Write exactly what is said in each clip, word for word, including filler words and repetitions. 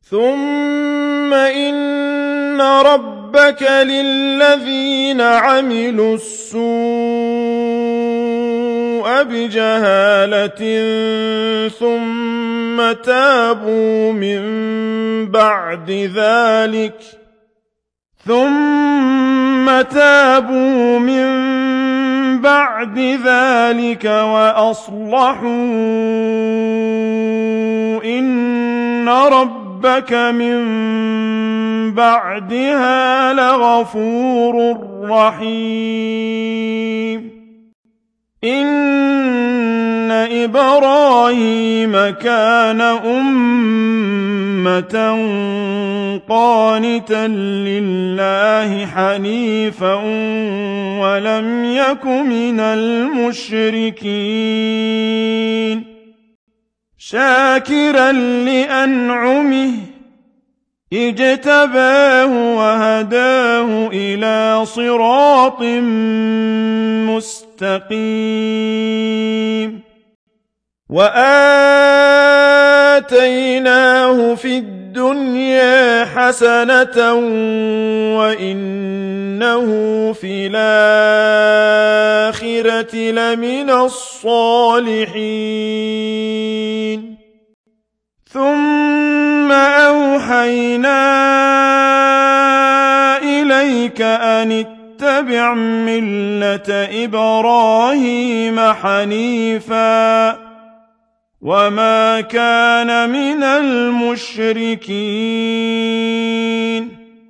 ثم إن ربك للذين عملوا السوء بجهالة ثم تابوا من بعد ذلك ثم تابوا من بعد ذلك وأصلحوا إن ربك من بعدها لغفور رحيم إن إبراهيم كان أمة قانتا لله حنيفا ولم يك من المشركين شاكرا لأنعمه اجتباه وهداه إلى صراط مستقيم وآتيناه في الدنيا حسنة وإنه في الآخرة لمن الصالحين ثم أوحينا إليك أن اتبع ملة إبراهيم حنيفا وما كان من المشركين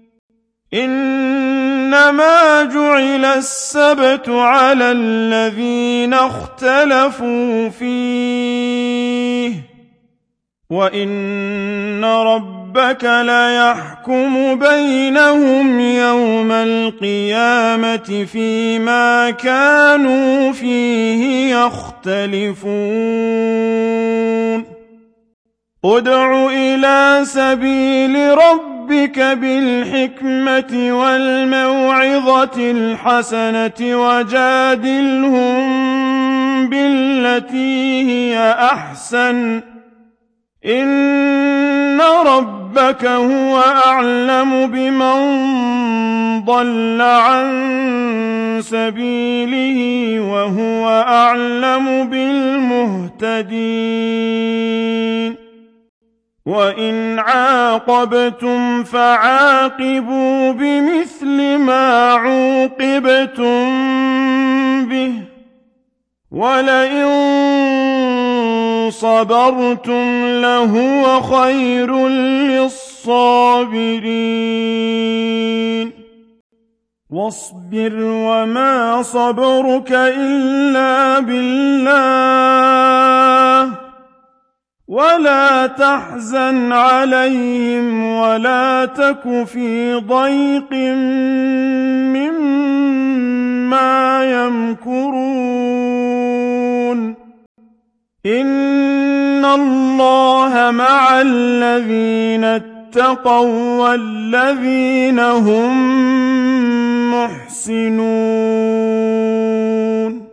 إنما جعل السبت على الذين اختلفوا فيه وإن ربك ليحكم بينهم يوم القيامة فيما كانوا فيه يختلفون ادع إلى سبيل ربك بالحكمة والموعظة الحسنة وجادلهم بالتي هي أحسن إن ربك هو أعلم بمن ضل عن سبيله وهو أعلم بالمهتدين وإن عاقبتم فعاقبوا بمثل ما عوقبتم به ولئن صبرتم لهو خير للصابرين واصبر وما صبرك إلا بالله ولا تحزن عليهم ولا تك في ضيق مما يمكرون إن الله مع الذين اتقوا والذين هم محسنون